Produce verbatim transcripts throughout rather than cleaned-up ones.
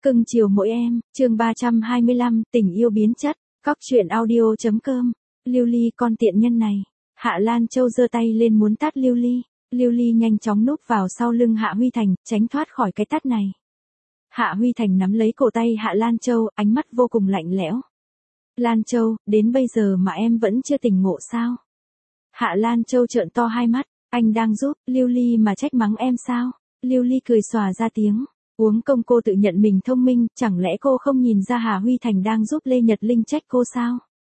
Cưng chiều mỗi em, chương ba trăm hai mươi lăm, tình yêu biến chất, cóc truyện audio chấm com. Lưu Ly con tiện nhân này. Hạ Lan Châu giơ tay lên muốn tát Lưu Ly. Lưu Ly nhanh chóng núp vào sau lưng Hạ Huy Thành, tránh thoát khỏi cái tát này. Hạ Huy Thành nắm lấy cổ tay Hạ Lan Châu, ánh mắt vô cùng lạnh lẽo. Lan Châu, đến bây giờ mà em vẫn chưa tỉnh ngộ sao? Hạ Lan Châu trợn to hai mắt, anh đang giúp Lưu Ly mà trách mắng em sao? Lưu Ly cười xòa ra tiếng. Uống công cô tự nhận mình thông minh, chẳng lẽ cô không nhìn ra Hà Huy Thành đang giúp Lê Nhật Linh trách cô sao?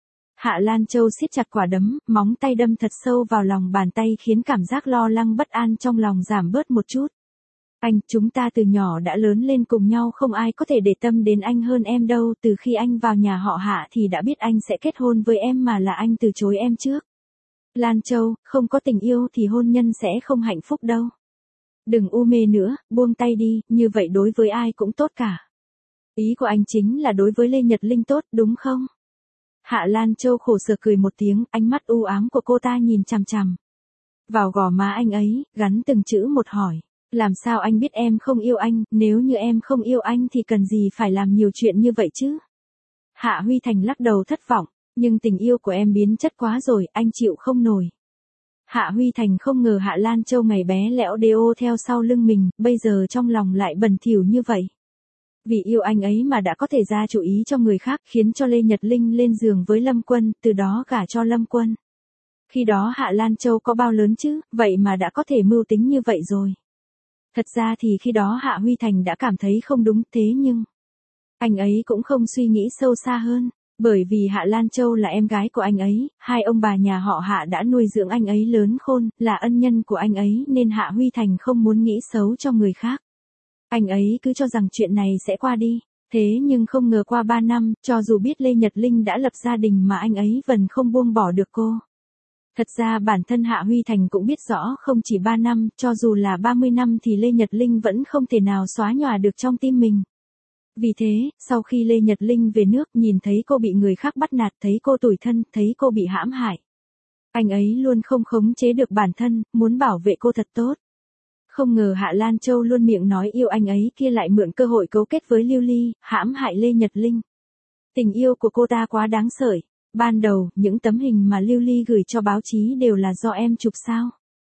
Hạ Lan Châu siết chặt quả đấm, móng tay đâm thật sâu vào lòng bàn tay khiến cảm giác lo lắng bất an trong lòng giảm bớt một chút. Anh, chúng ta từ nhỏ đã lớn lên cùng nhau, không ai có thể để tâm đến anh hơn em đâu, từ khi anh vào nhà họ Hạ thì đã biết anh sẽ kết hôn với em mà là anh từ chối em trước. Lan Châu, không có tình yêu thì hôn nhân sẽ không hạnh phúc đâu. Đừng u mê nữa, buông tay đi, như vậy đối với ai cũng tốt cả. Ý của anh chính là đối với Lê Nhật Linh tốt, đúng không? Hạ Lan Châu khổ sở cười một tiếng, ánh mắt u ám của cô ta nhìn chằm chằm vào gò má anh ấy, gắn từng chữ một hỏi. Làm sao anh biết em không yêu anh, nếu như em không yêu anh thì cần gì phải làm nhiều chuyện như vậy chứ? Hạ Huy Thành lắc đầu thất vọng, nhưng tình yêu của em biến chất quá rồi, anh chịu không nổi. Hạ Huy Thành không ngờ Hạ Lan Châu ngày bé lẽo đêu theo sau lưng mình, bây giờ trong lòng lại bần thỉu như vậy. Vì yêu anh ấy mà đã có thể ra chủ ý cho người khác, khiến cho Lê Nhật Linh lên giường với Lâm Quân, từ đó gả cho Lâm Quân. Khi đó Hạ Lan Châu có bao lớn chứ, vậy mà đã có thể mưu tính như vậy rồi. Thật ra thì khi đó Hạ Huy Thành đã cảm thấy không đúng, thế nhưng anh ấy cũng không suy nghĩ sâu xa hơn. Bởi vì Hạ Lan Châu là em gái của anh ấy, hai ông bà nhà họ Hạ đã nuôi dưỡng anh ấy lớn khôn, là ân nhân của anh ấy nên Hạ Huy Thành không muốn nghĩ xấu cho người khác. Anh ấy cứ cho rằng chuyện này sẽ qua đi, thế nhưng không ngờ qua ba năm, cho dù biết Lê Nhật Linh đã lập gia đình mà anh ấy vẫn không buông bỏ được cô. Thật ra bản thân Hạ Huy Thành cũng biết rõ không chỉ ba năm, cho dù là ba mươi năm thì Lê Nhật Linh vẫn không thể nào xóa nhòa được trong tim mình. Vì thế, sau khi Lê Nhật Linh về nước nhìn thấy cô bị người khác bắt nạt, thấy cô tủi thân, thấy cô bị hãm hại, anh ấy luôn không khống chế được bản thân, muốn bảo vệ cô thật tốt. Không ngờ Hạ Lan Châu luôn miệng nói yêu anh ấy kia lại mượn cơ hội cấu kết với Lưu Ly, hãm hại Lê Nhật Linh. Tình yêu của cô ta quá đáng sợ. Ban đầu, những tấm hình mà Lưu Ly gửi cho báo chí đều là do em chụp sao?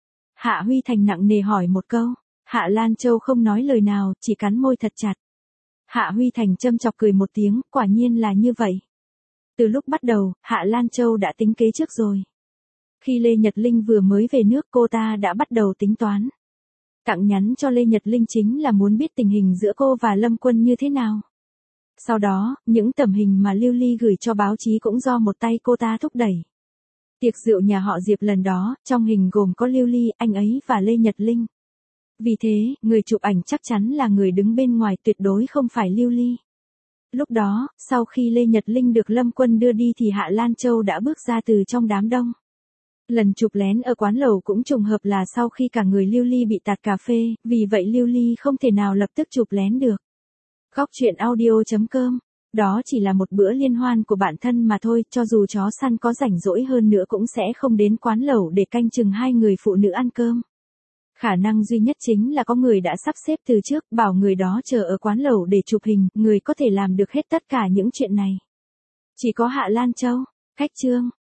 Hạ Huy Thành nặng nề hỏi một câu. Hạ Lan Châu không nói lời nào, chỉ cắn môi thật chặt. Hạ Huy Thành châm chọc cười một tiếng, quả nhiên là như vậy. Từ lúc bắt đầu, Hạ Lan Châu đã tính kế trước rồi. Khi Lê Nhật Linh vừa mới về nước cô ta đã bắt đầu tính toán. Tặng nhắn cho Lê Nhật Linh chính là muốn biết tình hình giữa cô và Lâm Quân như thế nào. Sau đó, những tấm hình mà Lưu Ly gửi cho báo chí cũng do một tay cô ta thúc đẩy. Tiệc rượu nhà họ Diệp lần đó, trong hình gồm có Lưu Ly, anh ấy và Lê Nhật Linh. Vì thế, người chụp ảnh chắc chắn là người đứng bên ngoài, tuyệt đối không phải Lưu Ly. Lúc đó, sau khi Lê Nhật Linh được Lâm Quân đưa đi thì Hạ Lan Châu đã bước ra từ trong đám đông. Lần chụp lén ở quán lẩu cũng trùng hợp là sau khi cả người Lưu Ly bị tạt cà phê, vì vậy Lưu Ly không thể nào lập tức chụp lén được. Cóc truyện audio chấm com. Đó chỉ là một bữa liên hoan của bản thân mà thôi, cho dù chó săn có rảnh rỗi hơn nữa cũng sẽ không đến quán lẩu để canh chừng hai người phụ nữ ăn cơm. Khả năng duy nhất chính là có người đã sắp xếp từ trước, bảo người đó chờ ở quán lẩu để chụp hình, người có thể làm được hết tất cả những chuyện này. Chỉ có Hạ Lan Châu. Cách chương.